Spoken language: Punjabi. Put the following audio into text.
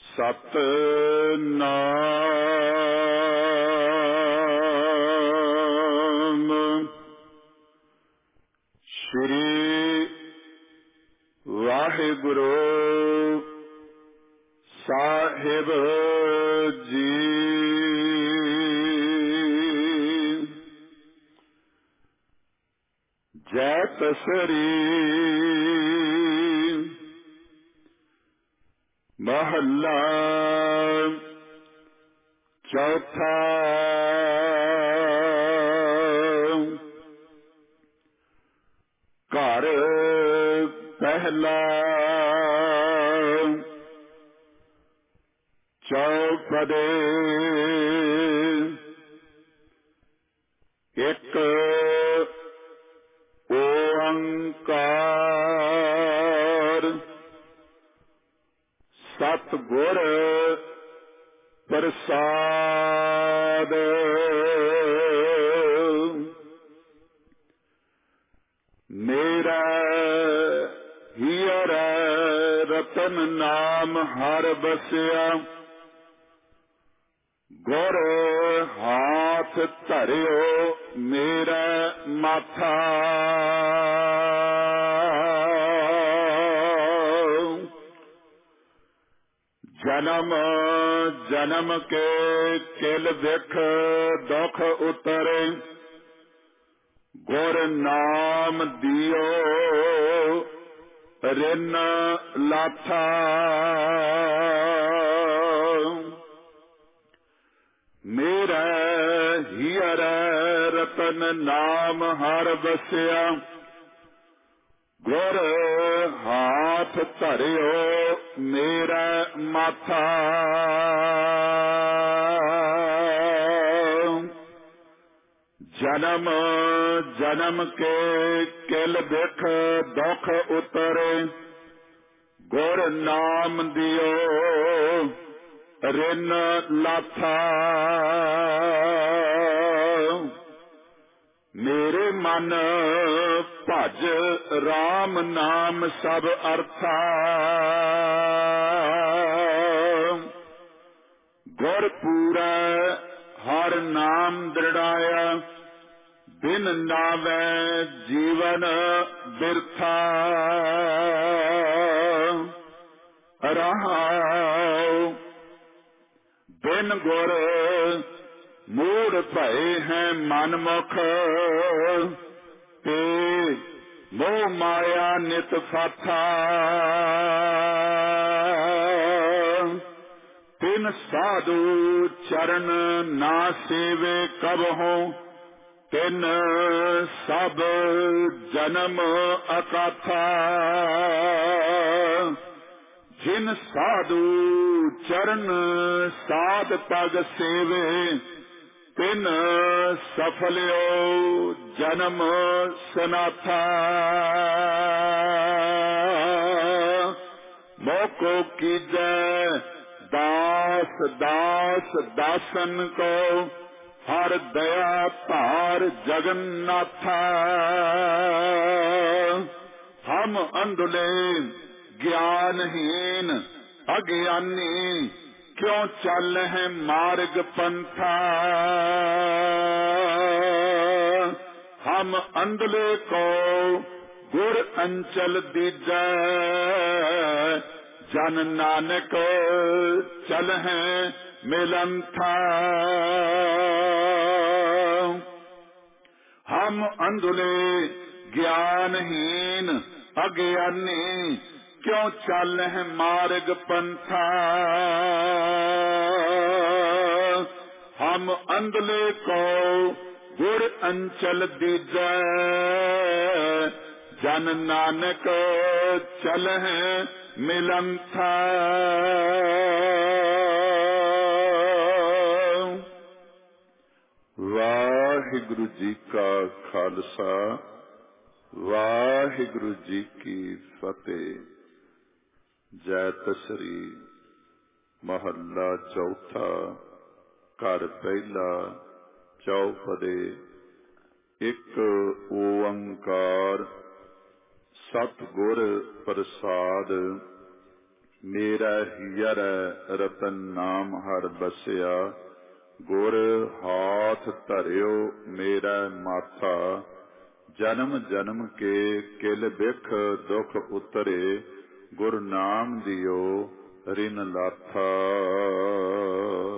ਸਤਿਨਾਮ ਸ਼੍ਰੀ ਵਾਹਿਗੁਰੂ ਸਾਹਿਬ ਜੀ। ਜੈ ਤਸਰੀ ਮਹੱਲਾ ਚੌਥਾ। ਘਰ ਪਹਿਲਾ ਚੌਪਦੇ। ਇੱਕ ਓੰਕਾਰ ਸਤਿਗੁਰ ਪ੍ਰਸਾਦ। ਮੇਰਾ ਹੀਰਾ ਰਤਨ ਨਾਮ ਹਰ ਬਸਿਆ। ਗੁਰ ਹਾਥ ਧਰਿਓ ਮੇਰਾ ਮਾਥਾ। ਜਨਮ ਜਨਮ ਕੇ ਕਿਲ ਵਿਖ ਦੁਖ ਉਤਰੇ। ਗੁਰ ਨਾਮ ਦਿਓ ਰਿਨ ਲਾਥਾ। ਮੇਰਾ ਹੀਰਾ ਰਤਨ ਨਾਮ ਹਰ ਬਸਿਆ। ਗੁਰ ਹਾਥ ਧਰਿਓ ਮੇਰਾ ਮਾਥਾ। ਜਨਮ ਜਨਮ ਕੇ ਕਿਲ ਬਿਖ ਦੁਖ ਉਤਰੇ। ਗੁਰ ਨਾਮ ਦਿਓ ਰਿਨ ਲਾਥਾ। ਮੇਰੇ ਮਨ ਭਜ ਰਾਮ ਨਾਮ ਸਭ ਅਰਥਾ। ਗੁਰ ਪੂਰੈ ਹਰ ਨਾਮ ਦ੍ਰਿੜਾਇਆ। ਬਿਨ ਨਾਵੈ ਜੀਵਨ ਬਿਰਥਾ। ਰਹਾਉ ਬਿਨ ਗੁਰ ਮੂੜ ਭਏ ਹੈ ਮਨਮੁਖ। ਤੇ ਮੋਹ ਮਾਇਆ ਨਿਤ ਫਾਥਾ। ਤਿਨ ਸਾਧੂ ਚਰਨ ਨਾ ਸੇਵੇ ਕਬਹੁ। ਤਿਨ ਸਭ ਜਨਮ ਅਕਾਥਾ। ਜਿਨ ਸਾਧੂ ਚਰਨ ਸਾਧ ਪਗ ਸੇਵੇ। ਤਿਨ ਸਫਲਿਓ ਜਨਮ ਸਨਾਥਾ। ਮੋਕੋ ਕੀਜੈ ਦਾਸ ਦਾਸ ਦਾਸਨ ਕੋ। ਹਰ ਦਇਆ ਭਾਰ ਜਗन्नाथा। ਹਮ ਅੰਧਲੇ ਗਿਆਨਹੀਨ ਅਗਿਆਨੀ। ਕਿਉਂ ਚੱਲ ਹੈ ਮਾਰਗ ਪੰਥਾ। ਹਮ ਅੰਧਲੇ ਕੋ ਗੁਰ ਅੰਚਲ ਦੀਜੈ। ਜਨ ਨਾਨਕ ਚਲ ਹੈ ਮਿਲੰਥਾ। ਹਮ ਅੰਧਲੇ ਗਿਆਨਹੀਨ ਅਗਿਆਨੀ। ਕਿਉਂ ਚੱਲ ਹੈ ਮਾਰਗ ਪੰਥਾ। ਹਮ ਅੰਧਲੇ ਕੋ ਗੁਰ ਅੰਚਲ ਦੀਜੈ। ਜਨ ਨਾਨਕ ਚਲ ਹੈ ਮਿਲੰਥਾ। ਵਾਹਿਗੁਰੂ ਜੀ ਕਾ ਖਾਲਸਾ ਵਾਹਿਗੁਰੂ ਜੀ ਕੀ ਫਤਿਹ। ਜੈ ਤਸਰੀ ਮਹੱਲਾ ਚੌਥਾ। ਘਰ ਪਹਿਲਾ ਚੌਪਦੇ। ਇੱਕ ਓੰਕਾਰ ਸਤਿਗੁਰ ਪ੍ਰਸਾਦ। ਮੇਰਾ ਹੀਅਰ ਰਤਨ ਨਾਮ ਹਰ ਬਸਿਆ, ਗੁਰ ਹਾਥ ਧਰਿਓ ਮੇਰਾ ਮਾਥਾ, ਜਨਮ ਜਨਮ ਕੇ ਕਿਲ ਬਿਖ ਦੁਖ ਉਤਰੇ, ਗੁਰ ਨਾਮ ਦਿਓ ਰਿਨ ਲਾਥਾ।